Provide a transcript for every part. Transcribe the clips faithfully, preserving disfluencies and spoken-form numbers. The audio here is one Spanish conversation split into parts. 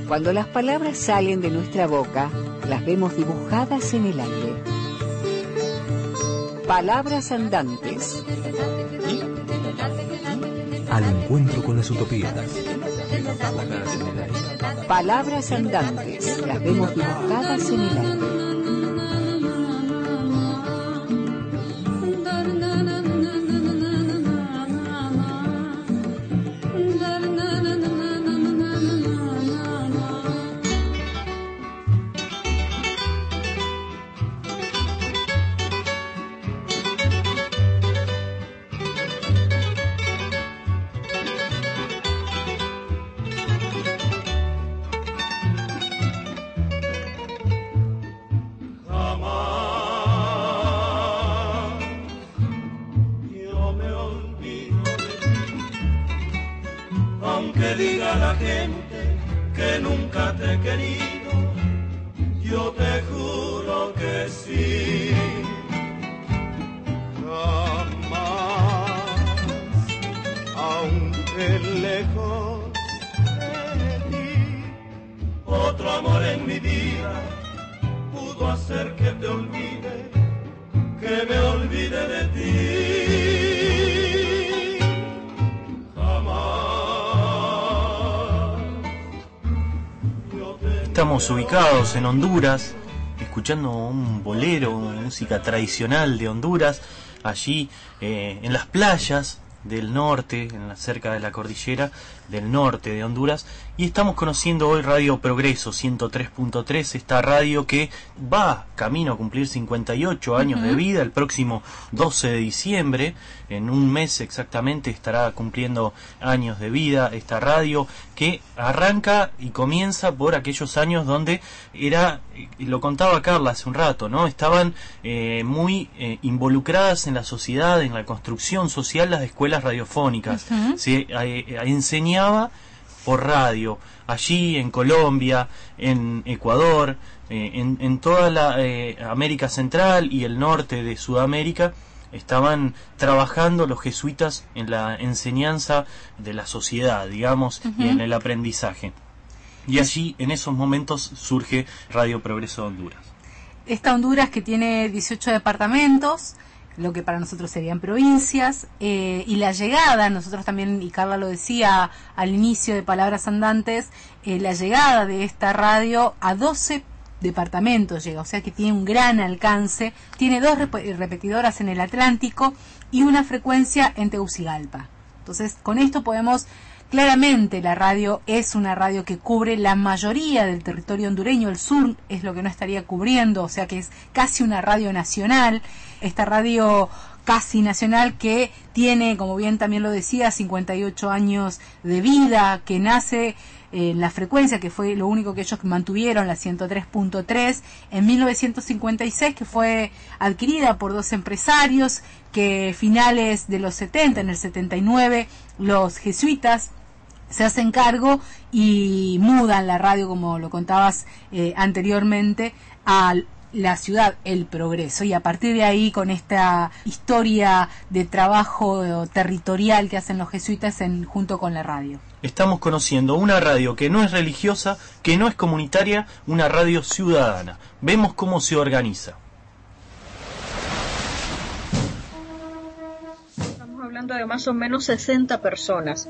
Cuando las palabras salen de nuestra boca, las vemos dibujadas en el aire. Palabras andantes. Al encuentro con las utopías. Palabras andantes, las vemos dibujadas en el aire. Estamos ubicados en Honduras, escuchando un bolero, una música tradicional de Honduras, allí eh, en las playas del norte, en la, cerca de la cordillera del norte de Honduras, y estamos conociendo hoy Radio Progreso ciento tres punto tres, esta radio que va camino a cumplir cincuenta y ocho años uh-huh. de vida. El próximo doce de diciembre, en un mes exactamente, estará cumpliendo años de vida esta radio, que arranca y comienza por aquellos años donde era, lo contaba Carla hace un rato, ¿no? Estaban eh, muy eh, involucradas en la sociedad, en la construcción social, las escuelas radiofónicas. Uh-huh. Se eh, enseñaba por radio, allí en Colombia, en Ecuador, eh, en, en toda la eh, América Central y el norte de Sudamérica. Estaban trabajando los jesuitas en la enseñanza de la sociedad, digamos, uh-huh. y en el aprendizaje. Y allí, en esos momentos, surge Radio Progreso de Honduras. Esta Honduras que tiene dieciocho departamentos, lo que para nosotros serían provincias, eh, y la llegada, nosotros también, y Carla lo decía al inicio de Palabras Andantes, eh, la llegada de esta radio a doce departamentos llega, o sea que tiene un gran alcance, tiene dos rep- repetidoras en el Atlántico y una frecuencia en Tegucigalpa. Entonces, con esto podemos, claramente la radio es una radio que cubre la mayoría del territorio hondureño, el sur es lo que no estaría cubriendo, o sea que es casi una radio nacional, esta radio casi nacional que tiene, como bien también lo decía, cincuenta y ocho años de vida, que nace en la frecuencia, que fue lo único que ellos mantuvieron, la ciento tres punto tres, en mil novecientos cincuenta y seis, que fue adquirida por dos empresarios, que finales de los setenta, en el setenta y nueve, los jesuitas se hacen cargo y mudan la radio, como lo contabas eh, anteriormente, a la ciudad El Progreso, y a partir de ahí, con esta historia de trabajo territorial que hacen los jesuitas en, junto con la radio. Estamos conociendo una radio que no es religiosa, que no es comunitaria, una radio ciudadana. Vemos cómo se organiza. Estamos hablando de más o menos sesenta personas.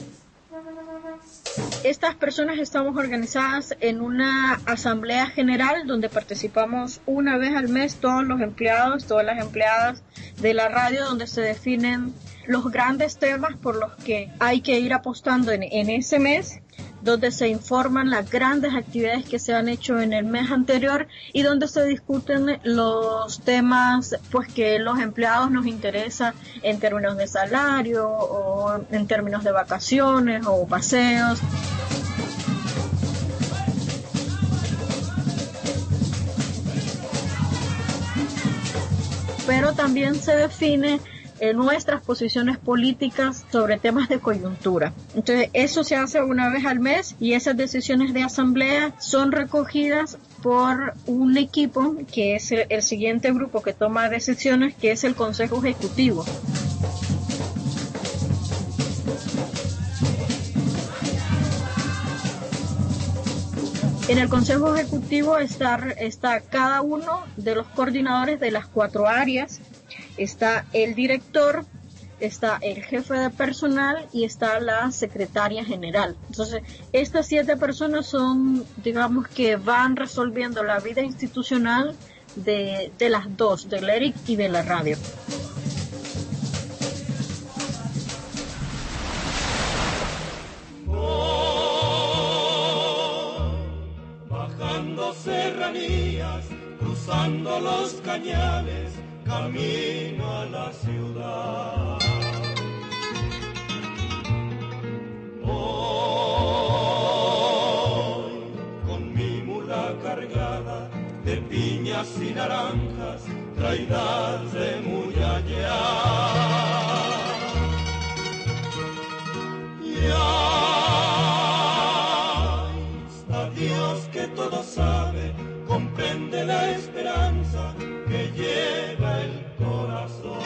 Estas personas estamos organizadas en una asamblea general donde participamos una vez al mes todos los empleados, todas las empleadas de la radio, donde se definen los grandes temas por los que hay que ir apostando en, en ese mes, donde se informan las grandes actividades que se han hecho en el mes anterior y donde se discuten los temas pues que los empleados nos interesan en términos de salario o en términos de vacaciones o paseos. Pero también se define eh, nuestras posiciones políticas sobre temas de coyuntura. Entonces, eso se hace una vez al mes y esas decisiones de asamblea son recogidas por un equipo que es el, el siguiente grupo que toma decisiones, que es el Consejo Ejecutivo. En el Consejo Ejecutivo está, está cada uno de los coordinadores de las cuatro áreas, está el director, está el jefe de personal y está la secretaria general. Entonces, estas siete personas son, digamos, que van resolviendo la vida institucional de, de las dos, del E R I C y de la radio. Bajando serranías, cruzando los cañales, camino a la ciudad. Voy con mi mula cargada de piñas y naranjas, traídas de muy allá. Y ahí está Dios que todo sabe, comprende la esperanza que lleva el corazón.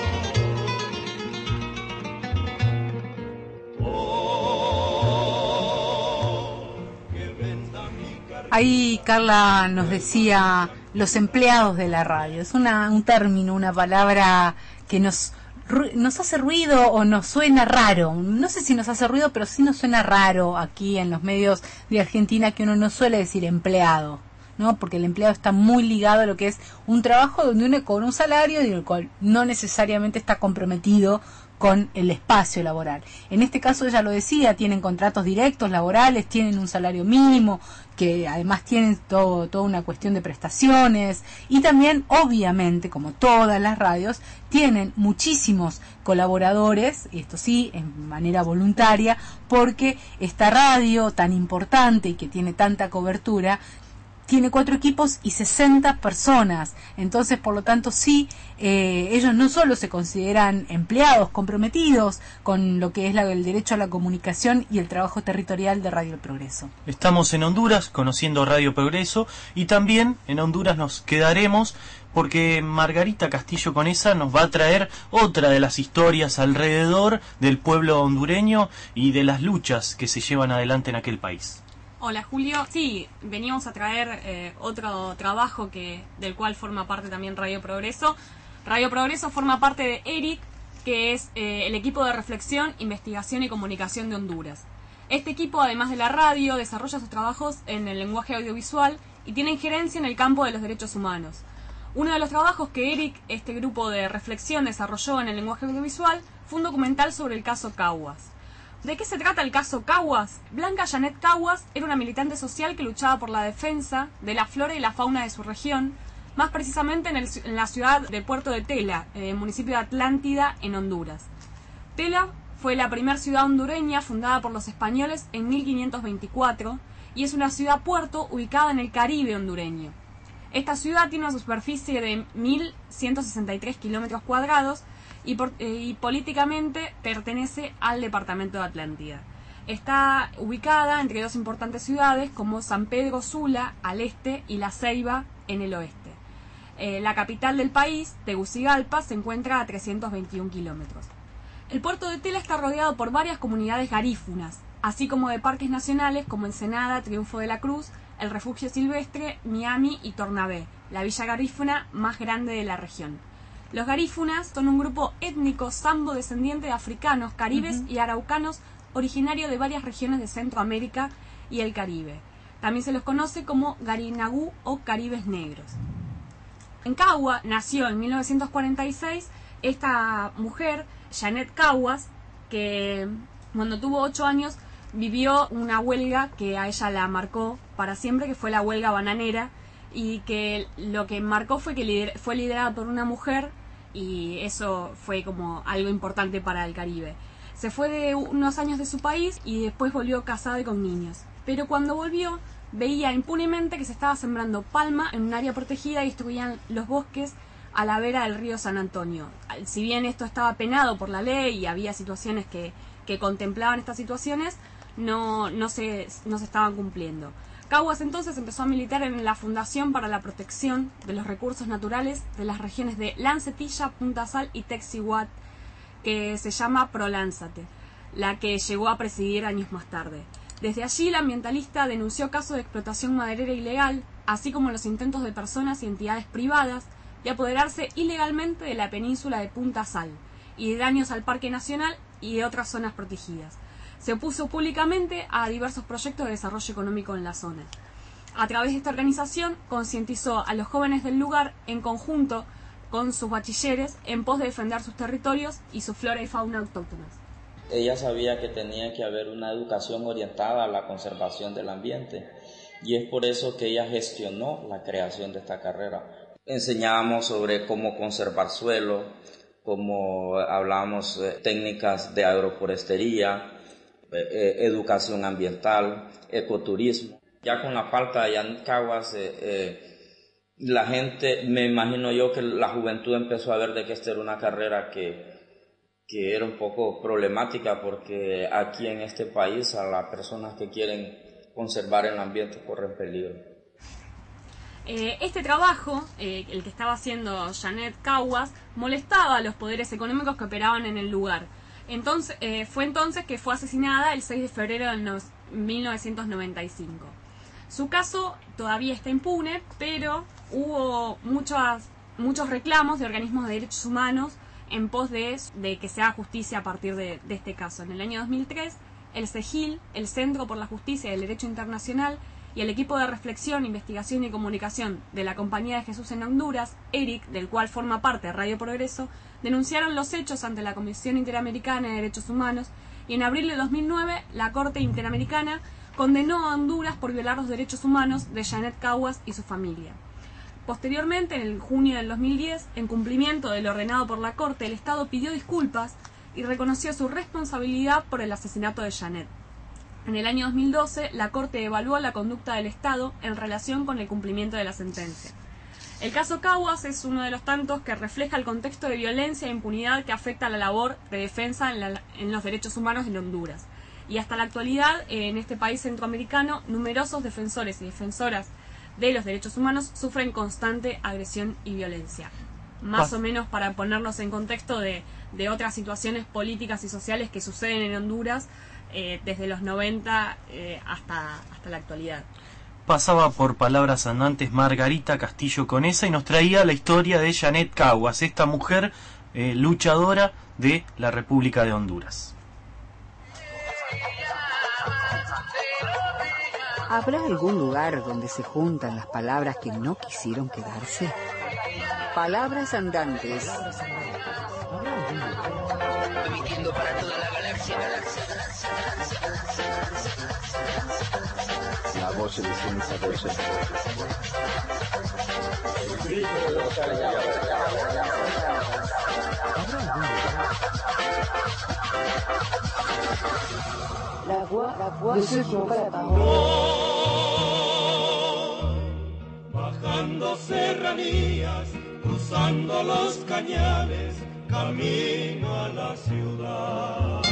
Oh, que venda mi carga. Ahí Carla nos decía los empleados de la radio. Es una, un término, una palabra que nos, nos hace ruido o nos suena raro. No sé si nos hace ruido, pero sí nos suena raro aquí en los medios de Argentina, que uno no suele decir empleado, ¿no? Porque el empleado está muy ligado a lo que es un trabajo donde uno cobra un salario y el cual no necesariamente está comprometido con el espacio laboral. En este caso, ella lo decía, tienen contratos directos laborales, tienen un salario mínimo, que además tienen todo, toda una cuestión de prestaciones, y también, obviamente, como todas las radios, tienen muchísimos colaboradores, y esto sí, en manera voluntaria, porque esta radio tan importante y que tiene tanta cobertura, tiene cuatro equipos y sesenta personas. Entonces, por lo tanto, sí, eh, ellos no solo se consideran empleados comprometidos con lo que es la, el derecho a la comunicación y el trabajo territorial de Radio El Progreso. Estamos en Honduras conociendo Radio Progreso, y también en Honduras nos quedaremos porque Margarita Castillo Conesa nos va a traer otra de las historias alrededor del pueblo hondureño y de las luchas que se llevan adelante en aquel país. Hola Julio, sí, veníamos a traer eh, otro trabajo que del cual forma parte también Radio Progreso. Radio Progreso forma parte de E R I C, que es eh, el equipo de reflexión, investigación y comunicación de Honduras. Este equipo, además de la radio, desarrolla sus trabajos en el lenguaje audiovisual y tiene injerencia en el campo de los derechos humanos. Uno de los trabajos que E R I C, este grupo de reflexión, desarrolló en el lenguaje audiovisual fue un documental sobre el caso Caguas. ¿De qué se trata el caso Caguas? Blanca Janet Caguas era una militante social que luchaba por la defensa de la flora y la fauna de su región, más precisamente en, el, en la ciudad de Puerto de Tela, en el municipio de Atlántida, en Honduras. Tela fue la primera ciudad hondureña fundada por los españoles en mil quinientos veinticuatro y es una ciudad-puerto ubicada en el Caribe hondureño. Esta ciudad tiene una superficie de mil ciento sesenta y tres kilómetros cuadrados y, por, eh, y políticamente pertenece al departamento de Atlántida. Está ubicada entre dos importantes ciudades como San Pedro Sula al este y La Ceiba en el oeste. Eh, la capital del país, Tegucigalpa, se encuentra a trescientos veintiún kilómetros. El puerto de Tela está rodeado por varias comunidades garífunas, así como de parques nacionales como Ensenada, Triunfo de la Cruz, el Refugio Silvestre, Miami y Tornabé, la villa garífuna más grande de la región. Los garífunas son un grupo étnico sambo descendiente de africanos, caribes uh-huh. y araucanos originario de varias regiones de Centroamérica y el Caribe. También se los conoce como garinagú o caribes negros. En Cagua nació en mil novecientos cuarenta y seis esta mujer, Janet Caguas, que cuando tuvo ocho años vivió una huelga que a ella la marcó para siempre, que fue la huelga bananera, y que lo que marcó fue que lider- fue liderada por una mujer, y eso fue como algo importante para el Caribe. Se fue de unos años de su país y después volvió casada y con niños. Pero cuando volvió, veía impunemente que se estaba sembrando palma en un área protegida y destruían los bosques a la vera del río San Antonio. Si bien esto estaba penado por la ley y había situaciones que, que contemplaban estas situaciones, no, no, se, no se estaban cumpliendo. Caguas entonces empezó a militar en la Fundación para la Protección de los Recursos Naturales de las regiones de Lancetilla, Punta Sal y Texihuat, que se llama Prolánzate, la que llegó a presidir años más tarde. Desde allí, la ambientalista denunció casos de explotación maderera ilegal, así como los intentos de personas y entidades privadas de apoderarse ilegalmente de la península de Punta Sal y de daños al Parque Nacional y de otras zonas protegidas. Se opuso públicamente a diversos proyectos de desarrollo económico en la zona. A través de esta organización, concientizó a los jóvenes del lugar en conjunto con sus bachilleres en pos de defender sus territorios y su flora y fauna autóctonas. Ella sabía que tenía que haber una educación orientada a la conservación del ambiente y es por eso que ella gestionó la creación de esta carrera. Enseñábamos sobre cómo conservar suelo, cómo hablábamos de técnicas de agroforestería, eh, educación ambiental, ecoturismo. Ya con la falta de Janet Caguas, eh, eh, la gente, me imagino yo que la juventud empezó a ver de que esta era una carrera que que era un poco problemática porque aquí en este país a las personas que quieren conservar el ambiente corren peligro. Eh, este trabajo, eh, el que estaba haciendo Janet Caguas, molestaba a los poderes económicos que operaban en el lugar. Entonces, eh, fue entonces que fue asesinada el seis de febrero de mil novecientos noventa y cinco. Su caso todavía está impune, pero hubo muchas, muchos reclamos de organismos de derechos humanos en pos de, de que se haga justicia a partir de, de este caso. En el año dos mil tres, el CEGIL, el Centro por la Justicia y el Derecho Internacional, y el equipo de reflexión, investigación y comunicación de la Compañía de Jesús en Honduras, ERIC, del cual forma parte Radio Progreso, denunciaron los hechos ante la Comisión Interamericana de Derechos Humanos y en abril de dos mil nueve la Corte Interamericana condenó a Honduras por violar los derechos humanos de Janet Caguas y su familia. Posteriormente, en el junio del dos mil diez, en cumplimiento de lo ordenado por la Corte, el Estado pidió disculpas y reconoció su responsabilidad por el asesinato de Janet. En el año dos mil doce, la Corte evaluó la conducta del Estado en relación con el cumplimiento de la sentencia. El caso Caguas es uno de los tantos que refleja el contexto de violencia e impunidad que afecta a la labor de defensa en, la, en los derechos humanos en Honduras. Y hasta la actualidad, en este país centroamericano, numerosos defensores y defensoras de los derechos humanos sufren constante agresión y violencia. Más o menos para ponernos en contexto de, de otras situaciones políticas y sociales que suceden en Honduras eh, desde los noventa eh, hasta, hasta la actualidad. Pasaba por palabras andantes Margarita Castillo Conesa y nos traía la historia de Janet Caguas, esta mujer eh, luchadora de la República de Honduras. ¿Habrá algún lugar donde se juntan las palabras que no quisieron quedarse? Palabras andantes. Emitiendo para toda la galaxia. La voz de ciencia de los La voix, la voix de ceux qui n'ont pas la parole. Bajando serranías, cruzando los cañares, camino a la ciudad.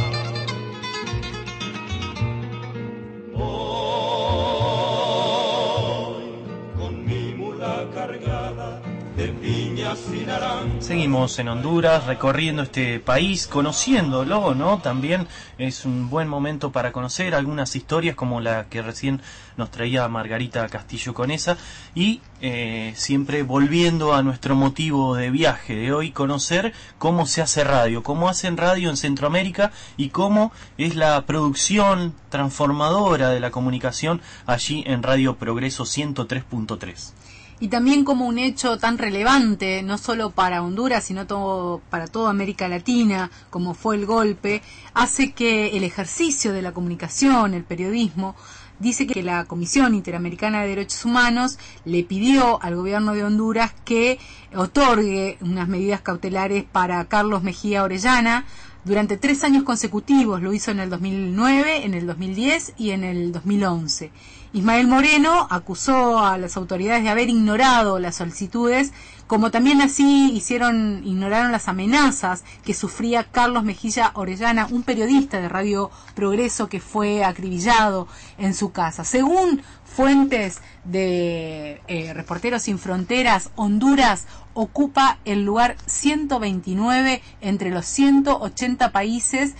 Voy con mi mula cargada de piñas y naranjas. Seguimos en Honduras, recorriendo este país, conociéndolo, ¿no? También es un buen momento para conocer algunas historias como la que recién nos traía Margarita Castillo Conesa y eh, siempre volviendo a nuestro motivo de viaje de hoy, conocer cómo se hace radio, cómo hacen radio en Centroamérica y cómo es la producción transformadora de la comunicación allí en Radio Progreso ciento tres punto tres. Y también como un hecho tan relevante, no solo para Honduras, sino todo, para toda América Latina, como fue el golpe, hace que el ejercicio de la comunicación, el periodismo, dice que la Comisión Interamericana de Derechos Humanos le pidió al gobierno de Honduras que otorgue unas medidas cautelares para Carlos Mejía Orellana durante tres años consecutivos. Lo hizo en el dos mil nueve, en el dos mil diez y en el dos mil once. Ismael Moreno acusó a las autoridades de haber ignorado las solicitudes, como también así hicieron, ignoraron las amenazas que sufría Carlos Mejía Orellana, un periodista de Radio Progreso que fue acribillado en su casa. Según fuentes de eh, Reporteros Sin Fronteras, Honduras ocupa el lugar ciento veintinueve entre los ciento ochenta países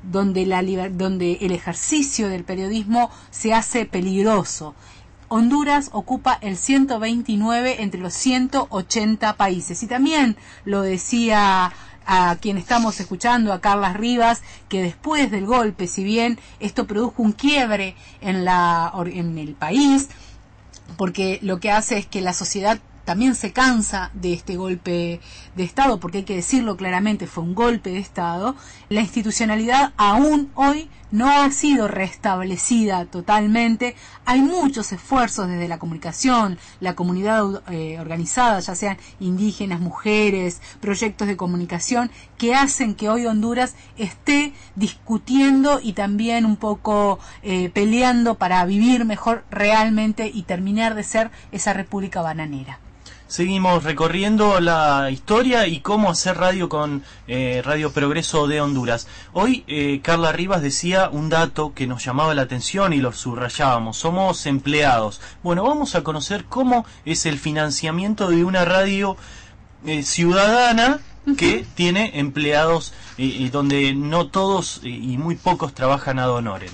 donde, la, donde el ejercicio del periodismo se hace peligroso. Honduras ocupa el ciento veintinueve entre los ciento ochenta países. Y también lo decía a quien estamos escuchando, a Carlas Rivas, que después del golpe, si bien esto produjo un quiebre en, la, en el país, porque lo que hace es que la sociedad también se cansa de este golpe de Estado, porque hay que decirlo claramente, fue un golpe de Estado. La institucionalidad aún hoy no ha sido restablecida totalmente. Hay muchos esfuerzos desde la comunicación, la comunidad eh, organizada, ya sean indígenas, mujeres, proyectos de comunicación, que hacen que hoy Honduras esté discutiendo y también un poco eh, peleando para vivir mejor realmente y terminar de ser esa república bananera. Seguimos recorriendo la historia y cómo hacer radio con eh, Radio Progreso de Honduras. Hoy eh, Carla Rivas decía un dato que nos llamaba la atención y lo subrayábamos. Somos empleados. Bueno, vamos a conocer cómo es el financiamiento de una radio eh, ciudadana que tiene empleados eh, y donde no todos eh, y muy pocos trabajan ad honorem.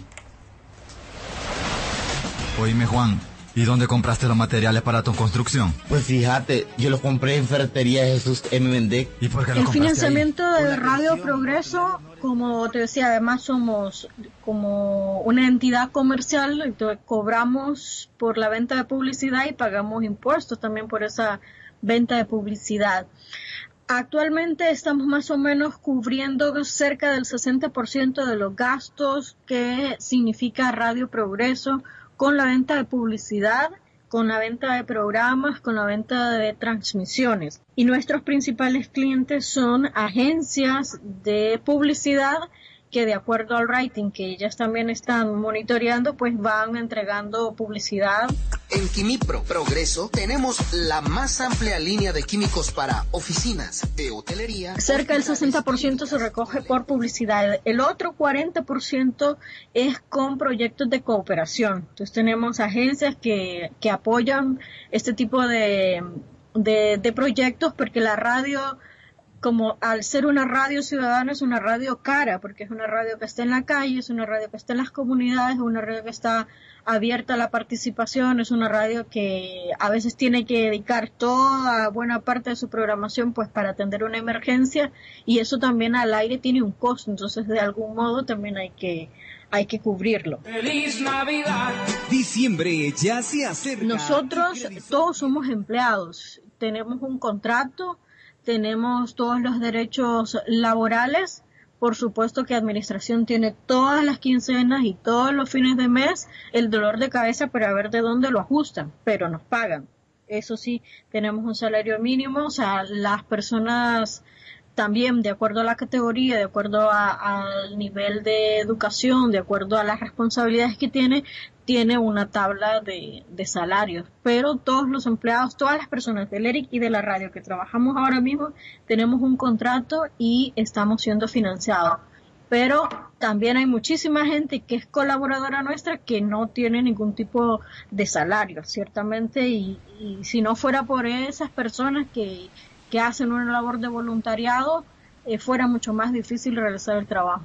Oíme, Juan, ¿y dónde compraste los materiales para tu construcción? Pues fíjate, yo los compré en Ferretería Jesús M. Mendec. ¿Y por qué el financiamiento ahí? de Radio Progreso, como te decía, además somos como una entidad comercial, entonces cobramos por la venta de publicidad y pagamos impuestos también por esa venta de publicidad. Actualmente estamos más o menos cubriendo cerca del sesenta por ciento de los gastos que significa Radio Progreso, con la venta de publicidad, con la venta de programas, con la venta de transmisiones. Y nuestros principales clientes son agencias de publicidad que, de acuerdo al rating que ellas también están monitoreando, pues van entregando publicidad. En Quimipro Progreso tenemos la más amplia línea de químicos para oficinas, de hotelería. Cerca del sesenta por ciento se recoge por publicidad. El otro cuarenta por ciento es con proyectos de cooperación. Entonces tenemos agencias que, que apoyan este tipo de, de, de proyectos, porque la radio, como al ser una radio ciudadana, es una radio cara, porque es una radio que está en la calle, es una radio que está en las comunidades, es una radio que está abierta a la participación, es una radio que a veces tiene que dedicar toda buena parte de su programación pues para atender una emergencia, y eso también al aire tiene un costo, entonces de algún modo también hay que hay que cubrirlo. ¡Feliz Navidad! Diciembre ya se acerca. Nosotros todos somos empleados, tenemos un contrato, tenemos todos los derechos laborales. Por supuesto que administración tiene todas las quincenas y todos los fines de mes el dolor de cabeza para ver de dónde lo ajustan, pero nos pagan. Eso sí, tenemos un salario mínimo, o sea, las personas también, de acuerdo a la categoría, de acuerdo al nivel de educación, de acuerdo a las responsabilidades que tiene, tiene una tabla de, de salarios. Pero todos los empleados, todas las personas del E R I C y de la radio que trabajamos ahora mismo, tenemos un contrato y estamos siendo financiados. Pero también hay muchísima gente que es colaboradora nuestra que no tiene ningún tipo de salario, ciertamente, y, y si no fuera por esas personas que que hacen una labor de voluntariado, eh, fuera mucho más difícil realizar el trabajo.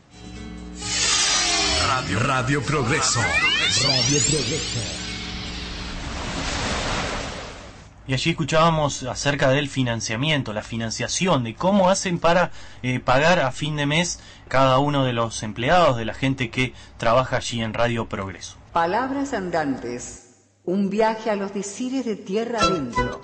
Radio, Radio Progreso. Radio Progreso. Y allí escuchábamos acerca del financiamiento, la financiación, de cómo hacen para eh, pagar a fin de mes cada uno de los empleados, de la gente que trabaja allí en Radio Progreso. Palabras andantes, un viaje a los decires de tierra adentro.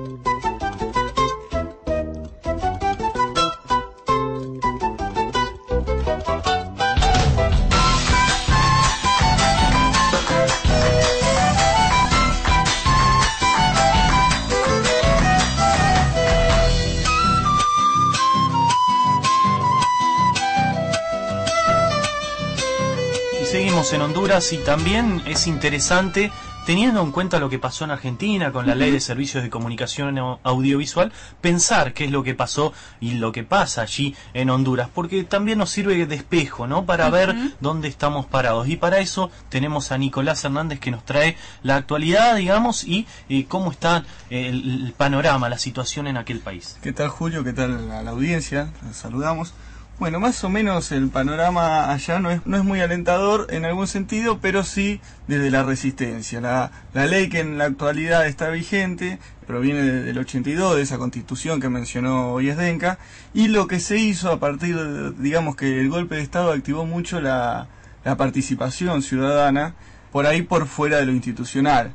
En Honduras, y también es interesante, teniendo en cuenta lo que pasó en Argentina con la ley de servicios de comunicación audiovisual, pensar qué es lo que pasó y lo que pasa allí en Honduras, porque también nos sirve de espejo, ¿no? Para uh-huh. ver dónde estamos parados, y para eso tenemos a Nicolás Hernández, que nos trae la actualidad, digamos, y eh, cómo está el, el panorama, la situación en aquel país. ¿Qué tal, Julio? ¿Qué tal a la audiencia? Los saludamos. Bueno, más o menos el panorama allá no es, no es muy alentador en algún sentido, pero sí desde la resistencia. La, la ley que en la actualidad está vigente proviene de, del ochenta y dos, de esa constitución que mencionó hoy Zdenka, y lo que se hizo a partir de, digamos que el golpe de Estado activó mucho la, la participación ciudadana, por ahí por fuera de lo institucional.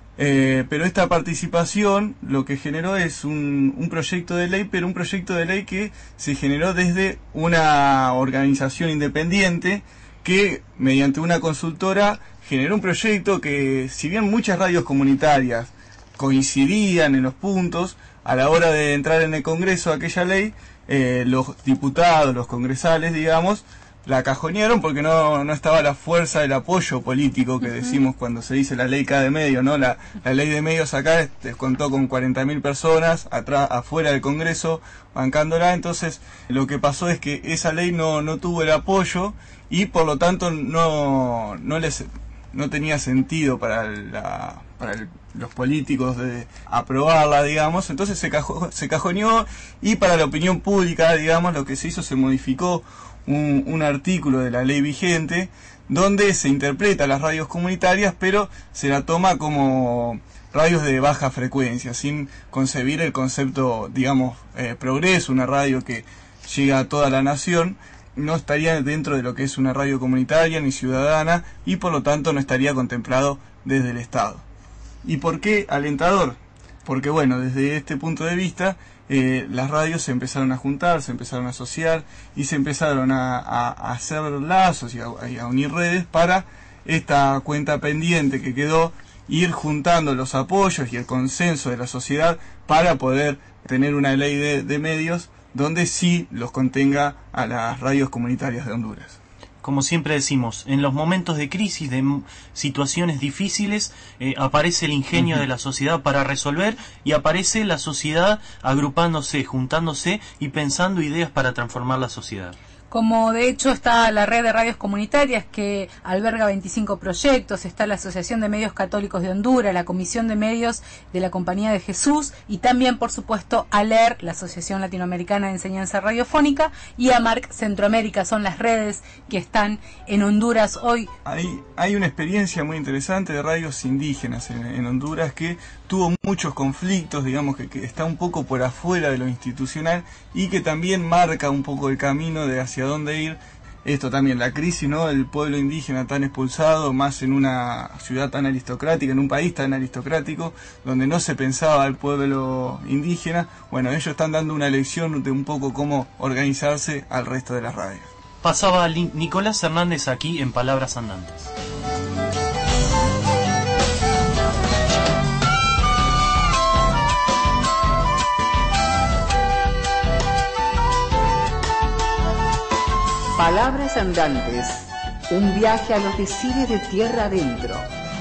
Eh, pero esta participación lo que generó es un, un proyecto de ley, pero un proyecto de ley que se generó desde una organización independiente que mediante una consultora generó un proyecto que, si bien muchas radios comunitarias coincidían en los puntos, a la hora de entrar en el Congreso aquella ley, eh, los diputados, los congresales, digamos, la cajonearon porque no, no estaba la fuerza del apoyo político que uh-huh. decimos cuando se dice la ley K de medio, ¿no? La, la ley de medios acá este, contó con cuarenta mil personas atrás, afuera del Congreso bancándola, entonces lo que pasó es que esa ley no, no tuvo el apoyo y por lo tanto no, no les no tenía sentido para la, para el, los políticos de aprobarla, digamos, entonces se, cajo, se cajoneó y para la opinión pública, digamos, lo que se hizo, se modificó Un, un artículo de la ley vigente donde se interpreta las radios comunitarias, pero se la toma como radios de baja frecuencia, sin concebir el concepto, digamos, eh, progreso, una radio que llega a toda la nación, no estaría dentro de lo que es una radio comunitaria ni ciudadana y por lo tanto no estaría contemplado desde el Estado. ¿Y por qué alentador? Porque bueno, desde este punto de vista, Eh, las radios se empezaron a juntar, se empezaron a asociar y se empezaron a, a, a hacer lazos y a, y a unir redes para esta cuenta pendiente que quedó, ir juntando los apoyos y el consenso de la sociedad para poder tener una ley de, de medios donde sí los contenga a las radios comunitarias de Honduras. Como siempre decimos, en los momentos de crisis, de situaciones difíciles, eh, aparece el ingenio uh-huh. de la sociedad para resolver y aparece la sociedad agrupándose, juntándose y pensando ideas para transformar la sociedad. Como de hecho está la red de radios comunitarias que alberga veinticinco proyectos, está la Asociación de Medios Católicos de Honduras, la Comisión de Medios de la Compañía de Jesús y también, por supuesto, ALER, la Asociación Latinoamericana de Enseñanza Radiofónica, y AMARC Centroamérica, son las redes que están en Honduras hoy. Hay, hay una experiencia muy interesante de radios indígenas en, en Honduras que tuvo muchos conflictos, digamos que, que está un poco por afuera de lo institucional y que también marca un poco el camino de hacia dónde ir. Esto también, la crisis, ¿no? El pueblo indígena tan expulsado, más en una ciudad tan aristocrática, en un país tan aristocrático, donde no se pensaba al pueblo indígena. Bueno, ellos están dando una lección de un poco cómo organizarse al resto de las radios. Pasaba Nicolás Hernández aquí en Palabras Andantes. Palabras Andantes, un viaje a los decires de tierra adentro.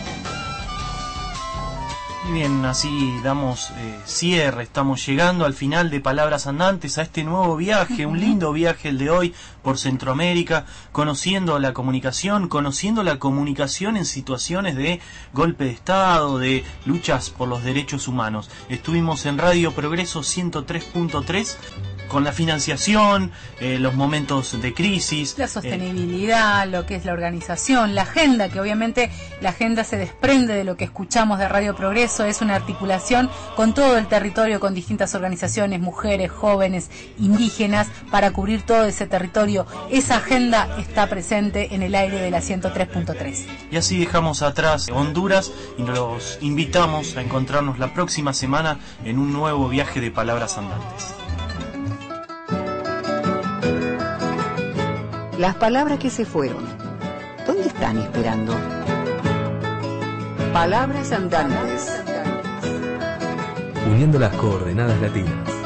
Bien, así damos eh, cierre, estamos llegando al final de Palabras Andantes, a este nuevo viaje, un lindo viaje el de hoy por Centroamérica, conociendo la comunicación, conociendo la comunicación en situaciones de golpe de Estado, de luchas por los derechos humanos. Estuvimos en Radio Progreso ciento tres punto tres, con la financiación, eh, los momentos de crisis, la sostenibilidad, eh, lo que es la organización, la agenda, que obviamente la agenda se desprende de lo que escuchamos de Radio Progreso, es una articulación con todo el territorio, con distintas organizaciones, mujeres, jóvenes, indígenas, para cubrir todo ese territorio. Esa agenda está presente en el aire de la ciento tres punto tres. Y así dejamos atrás Honduras y los invitamos a encontrarnos la próxima semana en un nuevo viaje de Palabras Andantes. Las palabras que se fueron, ¿dónde están esperando? Palabras Andantes. Uniendo las coordenadas latinas.